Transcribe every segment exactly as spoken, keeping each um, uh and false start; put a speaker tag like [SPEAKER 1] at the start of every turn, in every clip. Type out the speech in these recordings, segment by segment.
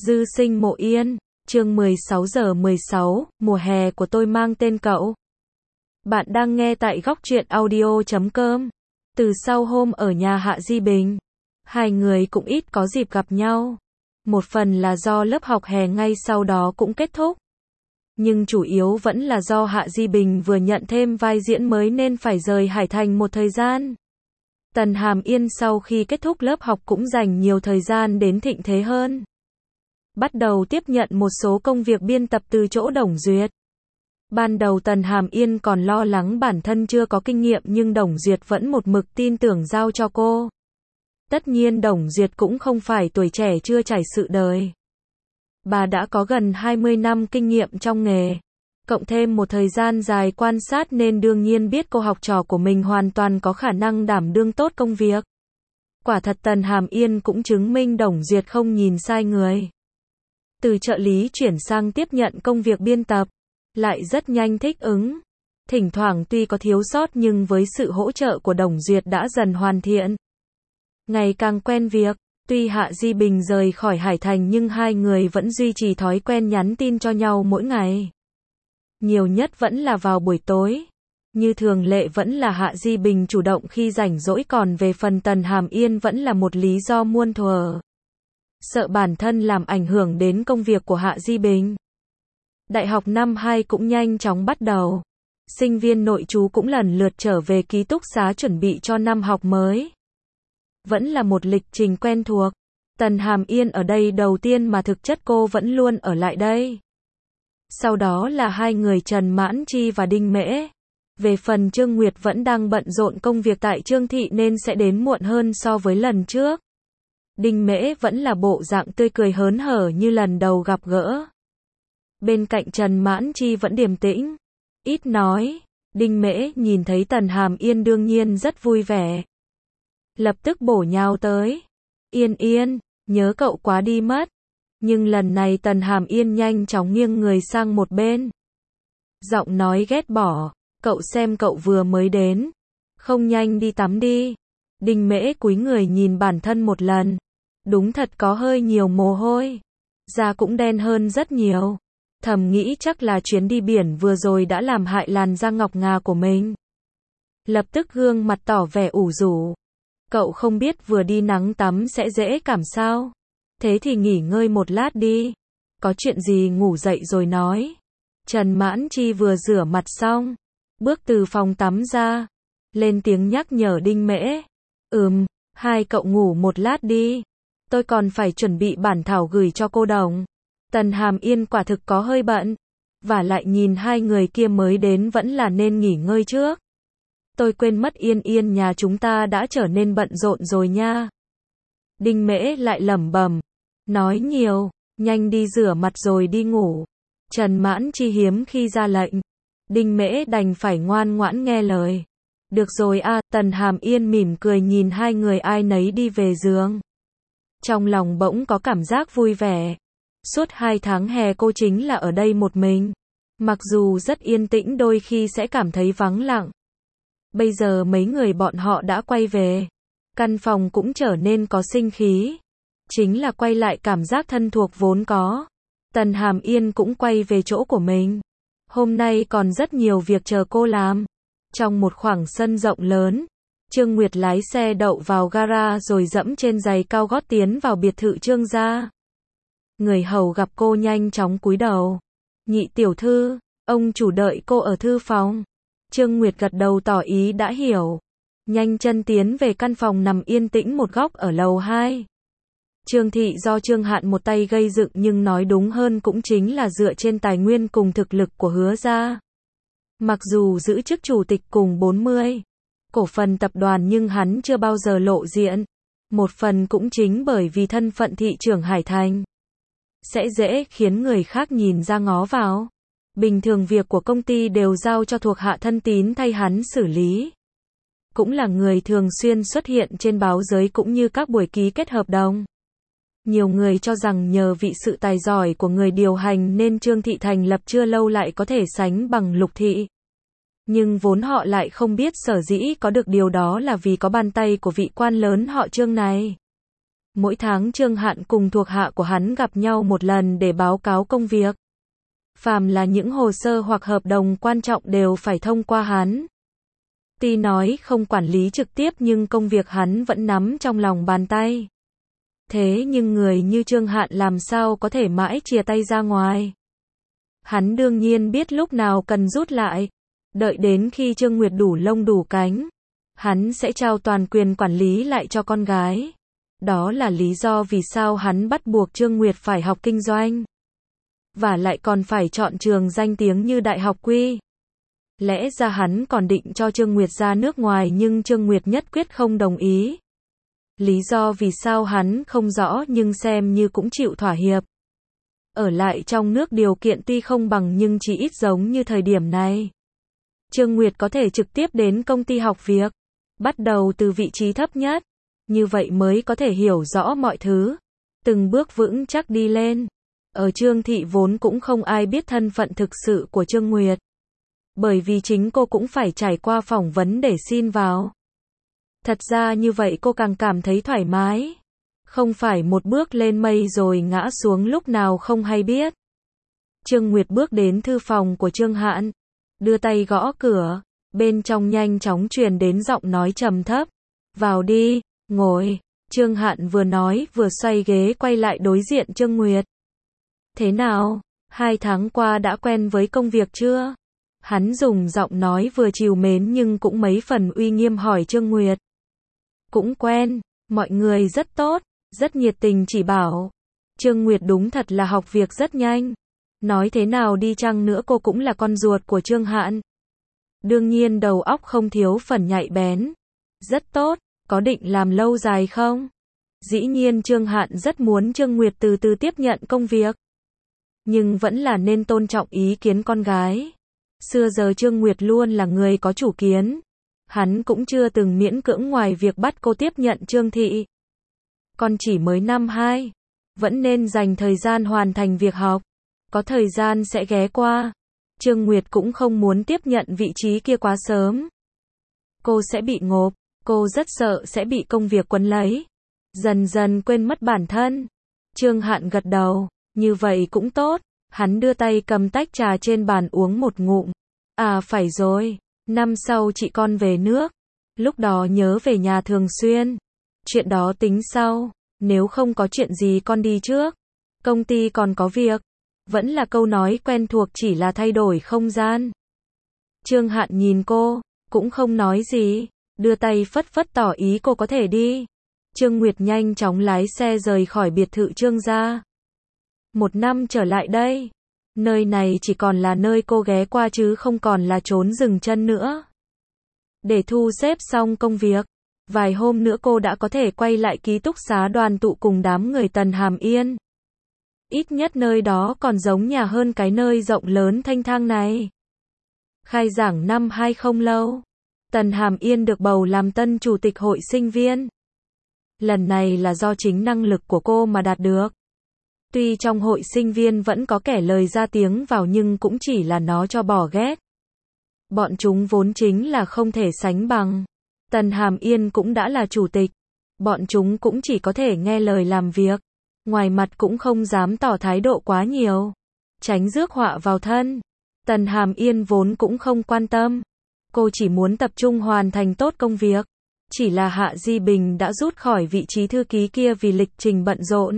[SPEAKER 1] Dư sinh mộ yên, chương mười sáu giờ mười sáu, mùa hè của tôi mang tên cậu. Bạn đang nghe tại góc truyện audio chấm com. Từ sau hôm ở nhà Hạ Di Bình, hai người cũng ít có dịp gặp nhau. Một phần là do lớp học hè ngay sau đó cũng kết thúc. Nhưng chủ yếu vẫn là do Hạ Di Bình vừa nhận thêm vai diễn mới nên phải rời Hải Thành một thời gian. Tần Hàm Yên sau khi kết thúc lớp học cũng dành nhiều thời gian đến Thịnh Thế hơn. Bắt đầu tiếp nhận một số công việc biên tập từ chỗ Đồng Duyệt. Ban đầu Tần Hàm Yên còn lo lắng bản thân chưa có kinh nghiệm nhưng Đồng Duyệt vẫn một mực tin tưởng giao cho cô. Tất nhiên Đồng Duyệt cũng không phải tuổi trẻ chưa trải sự đời. Bà đã có gần hai mươi năm kinh nghiệm trong nghề, cộng thêm một thời gian dài quan sát nên đương nhiên biết cô học trò của mình hoàn toàn có khả năng đảm đương tốt công việc. Quả thật Tần Hàm Yên cũng chứng minh Đồng Duyệt không nhìn sai người. Từ trợ lý chuyển sang tiếp nhận công việc biên tập, lại rất nhanh thích ứng. Thỉnh thoảng tuy có thiếu sót nhưng với sự hỗ trợ của Đồng Duyệt đã dần hoàn thiện. Ngày càng quen việc, tuy Hạ Di Bình rời khỏi Hải Thành nhưng hai người vẫn duy trì thói quen nhắn tin cho nhau mỗi ngày. Nhiều nhất vẫn là vào buổi tối. Như thường lệ vẫn là Hạ Di Bình chủ động khi rảnh rỗi, còn về phần Tần Hàm Yên vẫn là một lý do muôn thuở. Sợ bản thân làm ảnh hưởng đến công việc của Hạ Di Bình. Đại học năm hai cũng nhanh chóng bắt đầu. Sinh viên nội trú cũng lần lượt trở về ký túc xá chuẩn bị cho năm học mới. Vẫn là một lịch trình quen thuộc. Tần Hàm Yên ở đây đầu tiên mà thực chất cô vẫn luôn ở lại đây. Sau đó là hai người Trần Mãn Chi và Đinh Mễ. Về phần Trương Nguyệt vẫn đang bận rộn công việc tại Trương Thị nên sẽ đến muộn hơn so với lần trước. Đinh Mễ vẫn là bộ dạng tươi cười hớn hở như lần đầu gặp gỡ. Bên cạnh Trần Mãn Chi vẫn điềm tĩnh, ít nói. Đinh Mễ nhìn thấy Tần Hàm Yên đương nhiên rất vui vẻ. Lập tức bổ nhào tới. Yên Yên, nhớ cậu quá đi mất. Nhưng lần này Tần Hàm Yên nhanh chóng nghiêng người sang một bên. Giọng nói ghét bỏ, cậu xem cậu vừa mới đến. Không nhanh đi tắm đi. Đinh Mễ cúi người nhìn bản thân một lần. Đúng thật có hơi nhiều mồ hôi. Da cũng đen hơn rất nhiều. Thầm nghĩ chắc là chuyến đi biển vừa rồi đã làm hại làn da ngọc ngà của mình. Lập tức gương mặt tỏ vẻ ủ rũ. Cậu không biết vừa đi nắng tắm sẽ dễ cảm sao? Thế thì nghỉ ngơi một lát đi. Có chuyện gì ngủ dậy rồi nói. Trần Mãn Chi vừa rửa mặt xong, bước từ phòng tắm ra, lên tiếng nhắc nhở Đinh Mễ. Ừm, hai cậu ngủ một lát đi. Tôi còn phải chuẩn bị bản thảo gửi cho cô Đồng. Tần Hàm Yên quả thực có hơi bận. Và lại nhìn hai người kia mới đến vẫn là nên nghỉ ngơi trước. Tôi quên mất Yên Yên nhà chúng ta đã trở nên bận rộn rồi nha. Đinh Mễ lại lẩm bẩm. Nói nhiều, nhanh đi rửa mặt rồi đi ngủ. Trần Mãn Chi hiếm khi ra lệnh. Đinh Mễ đành phải ngoan ngoãn nghe lời. Được rồi a, à, Tần Hàm Yên mỉm cười nhìn hai người ai nấy đi về giường. Trong lòng bỗng có cảm giác vui vẻ. Suốt hai tháng hè cô chính là ở đây một mình. Mặc dù rất yên tĩnh đôi khi sẽ cảm thấy vắng lặng. Bây giờ mấy người bọn họ đã quay về. Căn phòng cũng trở nên có sinh khí. Chính là quay lại cảm giác thân thuộc vốn có. Tần Hàm Yên cũng quay về chỗ của mình. Hôm nay còn rất nhiều việc chờ cô làm. Trong một khoảng sân rộng lớn, Trương Nguyệt lái xe đậu vào gara rồi dẫm trên giày cao gót tiến vào biệt thự Trương gia. Người hầu gặp cô nhanh chóng cúi đầu. Nhị tiểu thư, ông chủ đợi cô ở thư phòng. Trương Nguyệt gật đầu tỏ ý đã hiểu. Nhanh chân tiến về căn phòng nằm yên tĩnh một góc ở lầu hai. Trương Thị do Trương Hạn một tay gây dựng nhưng nói đúng hơn cũng chính là dựa trên tài nguyên cùng thực lực của Hứa gia. Mặc dù giữ chức chủ tịch cùng bốn mươi cổ phần tập đoàn nhưng hắn chưa bao giờ lộ diện. Một phần cũng chính bởi vì thân phận thị trưởng Hải Thành. Sẽ dễ khiến người khác nhìn ra ngó vào. Bình thường việc của công ty đều giao cho thuộc hạ thân tín thay hắn xử lý. Cũng là người thường xuyên xuất hiện trên báo giới cũng như các buổi ký kết hợp đồng. Nhiều người cho rằng nhờ vị sự tài giỏi của người điều hành nên Trương Thị thành lập chưa lâu lại có thể sánh bằng Lục Thị. Nhưng vốn họ lại không biết sở dĩ có được điều đó là vì có bàn tay của vị quan lớn họ Trương này. Mỗi tháng Trương Hạn cùng thuộc hạ của hắn gặp nhau một lần để báo cáo công việc. Phàm là những hồ sơ hoặc hợp đồng quan trọng đều phải thông qua hắn. Tuy nói không quản lý trực tiếp nhưng công việc hắn vẫn nắm trong lòng bàn tay. Thế nhưng người như Trương Hạn làm sao có thể mãi chìa tay ra ngoài. Hắn đương nhiên biết lúc nào cần rút lại. Đợi đến khi Trương Nguyệt đủ lông đủ cánh, hắn sẽ trao toàn quyền quản lý lại cho con gái. Đó là lý do vì sao hắn bắt buộc Trương Nguyệt phải học kinh doanh. Và lại còn phải chọn trường danh tiếng như Đại học Quy. Lẽ ra hắn còn định cho Trương Nguyệt ra nước ngoài nhưng Trương Nguyệt nhất quyết không đồng ý. Lý do vì sao hắn không rõ nhưng xem như cũng chịu thỏa hiệp. Ở lại trong nước điều kiện tuy không bằng nhưng chỉ ít giống như thời điểm này. Trương Nguyệt có thể trực tiếp đến công ty học việc, bắt đầu từ vị trí thấp nhất. Như vậy mới có thể hiểu rõ mọi thứ, từng bước vững chắc đi lên. Ở Trương thị vốn cũng không ai biết thân phận thực sự của Trương Nguyệt. Bởi vì chính cô cũng phải trải qua phỏng vấn để xin vào. Thật ra như vậy cô càng cảm thấy thoải mái. Không phải một bước lên mây rồi ngã xuống lúc nào không hay biết. Trương Nguyệt bước đến thư phòng của Trương Hạn, đưa tay gõ cửa, bên trong nhanh chóng truyền đến giọng nói trầm thấp. Vào đi, ngồi. Trương Hạn vừa nói vừa xoay ghế quay lại đối diện Trương Nguyệt. Thế nào, hai tháng qua đã quen với công việc chưa? Hắn dùng giọng nói vừa trìu mến nhưng cũng mấy phần uy nghiêm hỏi Trương Nguyệt. Cũng quen, mọi người rất tốt, rất nhiệt tình chỉ bảo. Trương Nguyệt đúng thật là học việc rất nhanh. Nói thế nào đi chăng nữa cô cũng là con ruột của Trương Hạn. Đương nhiên đầu óc không thiếu phần nhạy bén. Rất tốt, có định làm lâu dài không? Dĩ nhiên Trương Hạn rất muốn Trương Nguyệt từ từ tiếp nhận công việc. Nhưng vẫn là nên tôn trọng ý kiến con gái. Xưa giờ Trương Nguyệt luôn là người có chủ kiến. Hắn cũng chưa từng miễn cưỡng ngoài việc bắt cô tiếp nhận Trương thị. Con chỉ mới năm hai, vẫn nên dành thời gian hoàn thành việc học. Có thời gian sẽ ghé qua. Trương Nguyệt cũng không muốn tiếp nhận vị trí kia quá sớm. Cô sẽ bị ngộp, cô rất sợ sẽ bị công việc quấn lấy. Dần dần quên mất bản thân. Trương Hạn gật đầu, như vậy cũng tốt. Hắn đưa tay cầm tách trà trên bàn uống một ngụm. À phải rồi, năm sau chị con về nước. Lúc đó nhớ về nhà thường xuyên. Chuyện đó tính sau, nếu không có chuyện gì con đi trước. Công ty còn có việc. Vẫn là câu nói quen thuộc chỉ là thay đổi không gian. Trương Hạn nhìn cô, cũng không nói gì, đưa tay phất phất tỏ ý cô có thể đi. Trương Nguyệt nhanh chóng lái xe rời khỏi biệt thự Trương gia. Một năm trở lại đây, nơi này chỉ còn là nơi cô ghé qua chứ không còn là trốn dừng chân nữa. Để thu xếp xong công việc, vài hôm nữa cô đã có thể quay lại ký túc xá đoàn tụ cùng đám người Tần Hàm Yên. Ít nhất nơi đó còn giống nhà hơn cái nơi rộng lớn thanh thang này. Khai giảng năm hai không lâu, Tần Hàm Yên được bầu làm tân chủ tịch hội sinh viên. Lần này là do chính năng lực của cô mà đạt được. Tuy trong hội sinh viên vẫn có kẻ lời ra tiếng vào nhưng cũng chỉ là nó cho bỏ ghét. Bọn chúng vốn chính là không thể sánh bằng. Tần Hàm Yên cũng đã là chủ tịch. Bọn chúng cũng chỉ có thể nghe lời làm việc. Ngoài mặt cũng không dám tỏ thái độ quá nhiều. Tránh rước họa vào thân. Tần Hàm Yên vốn cũng không quan tâm. Cô chỉ muốn tập trung hoàn thành tốt công việc. Chỉ là Hạ Di Bình đã rút khỏi vị trí thư ký kia vì lịch trình bận rộn.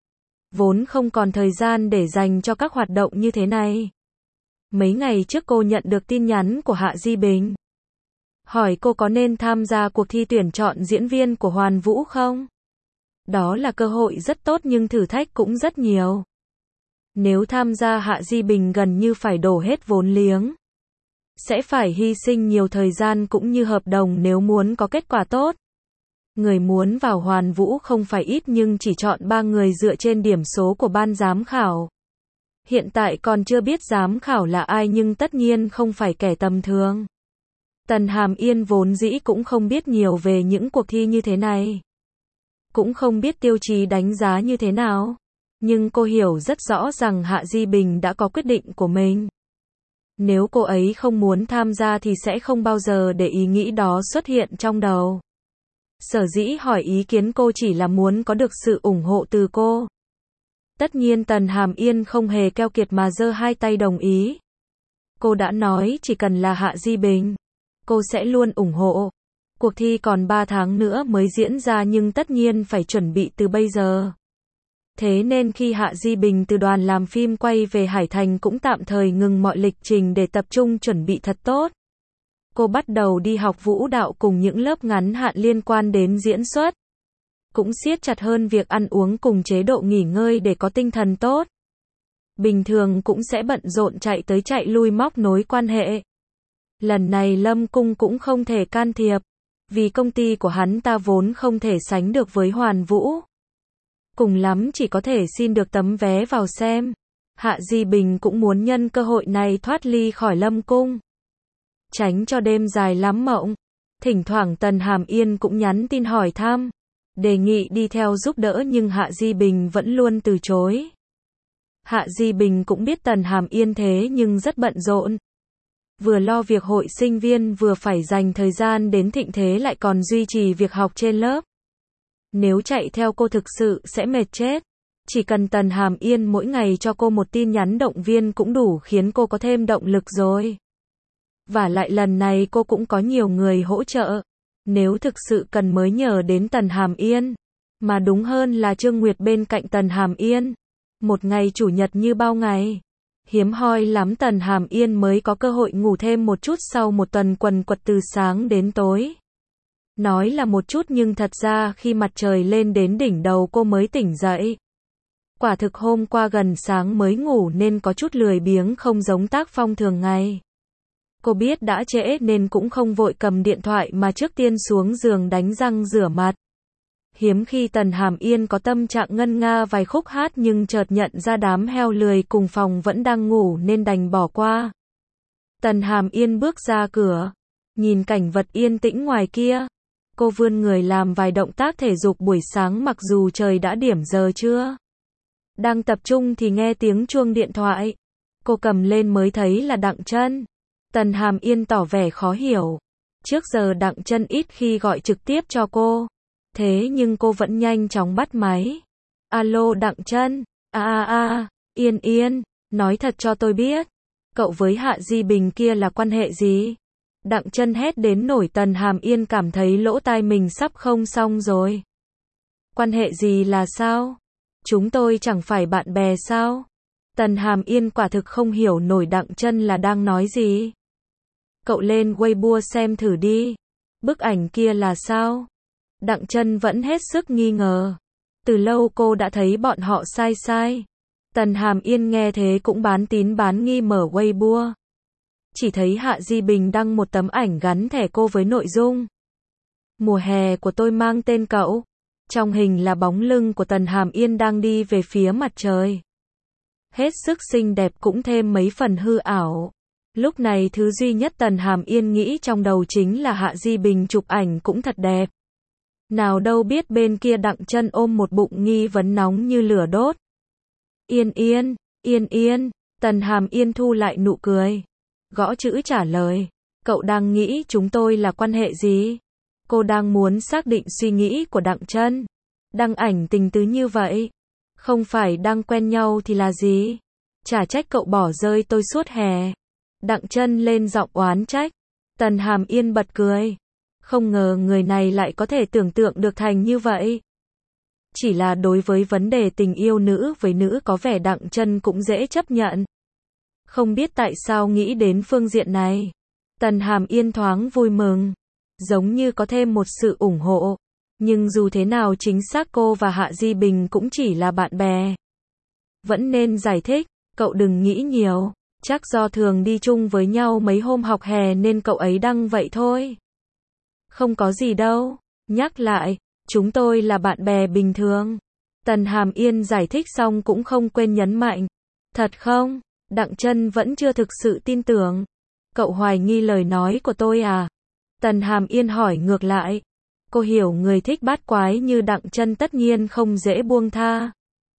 [SPEAKER 1] Vốn không còn thời gian để dành cho các hoạt động như thế này. Mấy ngày trước cô nhận được tin nhắn của Hạ Di Bình. Hỏi cô có nên tham gia cuộc thi tuyển chọn diễn viên của Hoàn Vũ không? Đó là cơ hội rất tốt nhưng thử thách cũng rất nhiều. Nếu tham gia Hạ Di Bình gần như phải đổ hết vốn liếng. Sẽ phải hy sinh nhiều thời gian cũng như hợp đồng nếu muốn có kết quả tốt. Người muốn vào Hoàn Vũ không phải ít nhưng chỉ chọn ba người dựa trên điểm số của ban giám khảo. Hiện tại còn chưa biết giám khảo là ai nhưng tất nhiên không phải kẻ tầm thường. Tần Hàm Yên vốn dĩ cũng không biết nhiều về những cuộc thi như thế này. Cũng không biết tiêu chí đánh giá như thế nào. Nhưng cô hiểu rất rõ rằng Hạ Di Bình đã có quyết định của mình. Nếu cô ấy không muốn tham gia thì sẽ không bao giờ để ý nghĩ đó xuất hiện trong đầu. Sở dĩ hỏi ý kiến cô chỉ là muốn có được sự ủng hộ từ cô. Tất nhiên Tần Hàm Yên không hề keo kiệt mà giơ hai tay đồng ý. Cô đã nói chỉ cần là Hạ Di Bình, cô sẽ luôn ủng hộ. Cuộc thi còn ba tháng nữa mới diễn ra nhưng tất nhiên phải chuẩn bị từ bây giờ. Thế nên khi Hạ Di Bình từ đoàn làm phim quay về Hải Thành cũng tạm thời ngừng mọi lịch trình để tập trung chuẩn bị thật tốt. Cô bắt đầu đi học vũ đạo cùng những lớp ngắn hạn liên quan đến diễn xuất. Cũng siết chặt hơn việc ăn uống cùng chế độ nghỉ ngơi để có tinh thần tốt. Bình thường cũng sẽ bận rộn chạy tới chạy lui móc nối quan hệ. Lần này Lâm Cung cũng không thể can thiệp, vì công ty của hắn ta vốn không thể sánh được với Hoàn Vũ. Cùng lắm chỉ có thể xin được tấm vé vào xem. Hạ Di Bình cũng muốn nhân cơ hội này thoát ly khỏi Lâm Cung, tránh cho đêm dài lắm mộng. Thỉnh thoảng Tần Hàm Yên cũng nhắn tin hỏi thăm, đề nghị đi theo giúp đỡ nhưng Hạ Di Bình vẫn luôn từ chối. Hạ Di Bình cũng biết Tần Hàm Yên thế nhưng rất bận rộn. Vừa lo việc hội sinh viên vừa phải dành thời gian đến thịnh thế lại còn duy trì việc học trên lớp. Nếu chạy theo cô thực sự sẽ mệt chết. Chỉ cần Tần Hàm Yên mỗi ngày cho cô một tin nhắn động viên cũng đủ khiến cô có thêm động lực rồi. Và lại lần này cô cũng có nhiều người hỗ trợ. Nếu thực sự cần mới nhờ đến Tần Hàm Yên. Mà đúng hơn là Trương Nguyệt bên cạnh Tần Hàm Yên. Một ngày chủ nhật như bao ngày. Hiếm hoi lắm Tần Hàm Yên mới có cơ hội ngủ thêm một chút sau một tuần quần quật từ sáng đến tối. Nói là một chút nhưng thật ra khi mặt trời lên đến đỉnh đầu cô mới tỉnh dậy. Quả thực hôm qua gần sáng mới ngủ nên có chút lười biếng không giống tác phong thường ngày. Cô biết đã trễ nên cũng không vội cầm điện thoại mà trước tiên xuống giường đánh răng rửa mặt. Hiếm khi Tần Hàm Yên có tâm trạng ngân nga vài khúc hát nhưng chợt nhận ra đám heo lười cùng phòng vẫn đang ngủ nên đành bỏ qua. Tần Hàm Yên bước ra cửa, nhìn cảnh vật yên tĩnh ngoài kia. Cô vươn người làm vài động tác thể dục buổi sáng mặc dù trời đã điểm giờ trưa. Đang tập trung thì nghe tiếng chuông điện thoại. Cô cầm lên mới thấy là Đặng Chân. Tần Hàm Yên tỏ vẻ khó hiểu. Trước giờ Đặng Chân ít khi gọi trực tiếp cho cô. Thế nhưng cô vẫn nhanh chóng bắt máy. Alo Đặng Chân, a a a, Yên Yên, nói thật cho tôi biết. Cậu với Hạ Di Bình kia là quan hệ gì? Đặng Chân hét đến nổi Tần Hàm Yên cảm thấy lỗ tai mình sắp không xong rồi. Quan hệ gì là sao? Chúng tôi chẳng phải bạn bè sao? Tần Hàm Yên quả thực không hiểu nổi Đặng Chân là đang nói gì. Cậu lên Weibo xem thử đi. Bức ảnh kia là sao? Đặng Chân vẫn hết sức nghi ngờ. Từ lâu cô đã thấy bọn họ sai sai. Tần Hàm Yên nghe thế cũng bán tín bán nghi mở Weibo. Chỉ thấy Hạ Di Bình đăng một tấm ảnh gắn thẻ cô với nội dung: Mùa hè của tôi mang tên cậu. Trong hình là bóng lưng của Tần Hàm Yên đang đi về phía mặt trời. Hết sức xinh đẹp cũng thêm mấy phần hư ảo. Lúc này thứ duy nhất Tần Hàm Yên nghĩ trong đầu chính là Hạ Di Bình chụp ảnh cũng thật đẹp. Nào đâu biết bên kia Đặng Chân ôm một bụng nghi vấn nóng như lửa đốt. Yên Yên, Yên Yên, Tần Hàm Yên thu lại nụ cười. Gõ chữ trả lời. Cậu đang nghĩ chúng tôi là quan hệ gì? Cô đang muốn xác định suy nghĩ của Đặng Chân. Đăng ảnh tình tứ như vậy. Không phải đang quen nhau thì là gì? Chả trách cậu bỏ rơi tôi suốt hè. Đặng Chân lên giọng oán trách. Tần Hàm Yên bật cười. Không ngờ người này lại có thể tưởng tượng được thành như vậy. Chỉ là đối với vấn đề tình yêu nữ với nữ có vẻ Đặng Chân cũng dễ chấp nhận. Không biết tại sao nghĩ đến phương diện này. Tần Hàm Yên thoáng vui mừng. Giống như có thêm một sự ủng hộ. Nhưng dù thế nào chính xác cô và Hạ Di Bình cũng chỉ là bạn bè. Vẫn nên giải thích, cậu đừng nghĩ nhiều. Chắc do thường đi chung với nhau mấy hôm học hè nên cậu ấy đăng vậy thôi. Không có gì đâu. Nhắc lại, chúng tôi là bạn bè bình thường. Tần Hàm Yên giải thích xong cũng không quên nhấn mạnh. Thật không? Đặng Chân vẫn chưa thực sự tin tưởng. Cậu hoài nghi lời nói của tôi à? Tần Hàm Yên hỏi ngược lại. Cô hiểu người thích bát quái như Đặng Chân tất nhiên không dễ buông tha.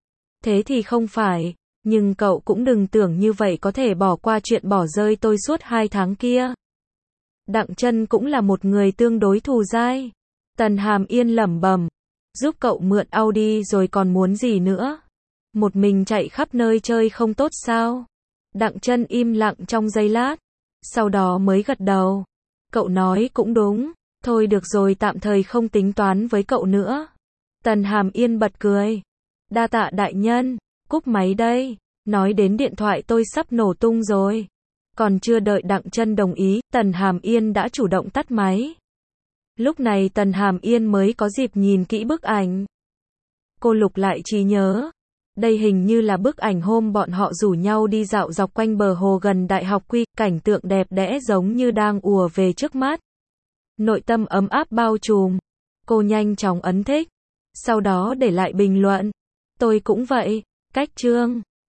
[SPEAKER 1] Thế thì không phải, nhưng cậu cũng đừng tưởng như vậy có thể bỏ qua chuyện bỏ rơi tôi suốt hai tháng kia. Đặng Chân cũng là một người tương đối thù dai. Tần Hàm Yên lẩm bẩm. Giúp cậu mượn Audi rồi còn muốn gì nữa? Một mình chạy khắp nơi chơi không tốt sao? Đặng Chân im lặng trong giây lát. Sau đó mới gật đầu. Cậu nói cũng đúng. Thôi được rồi, tạm thời không tính toán với cậu nữa. Tần Hàm Yên bật cười. Đa tạ đại nhân. Cúp máy đây. Nói đến điện thoại tôi sắp nổ tung rồi. Còn chưa đợi Đặng Chân đồng ý, Tần Hàm Yên đã chủ động tắt máy. Lúc này Tần Hàm Yên mới có dịp nhìn kỹ bức ảnh. Cô lục lại trí nhớ. Đây hình như là bức ảnh hôm bọn họ rủ nhau đi dạo dọc quanh bờ hồ gần Đại học Quy, cảnh tượng đẹp đẽ giống như đang ùa về trước mắt. Nội tâm ấm áp bao trùm. Cô nhanh chóng ấn thích. Sau đó để lại bình luận. Tôi cũng vậy. Cách chương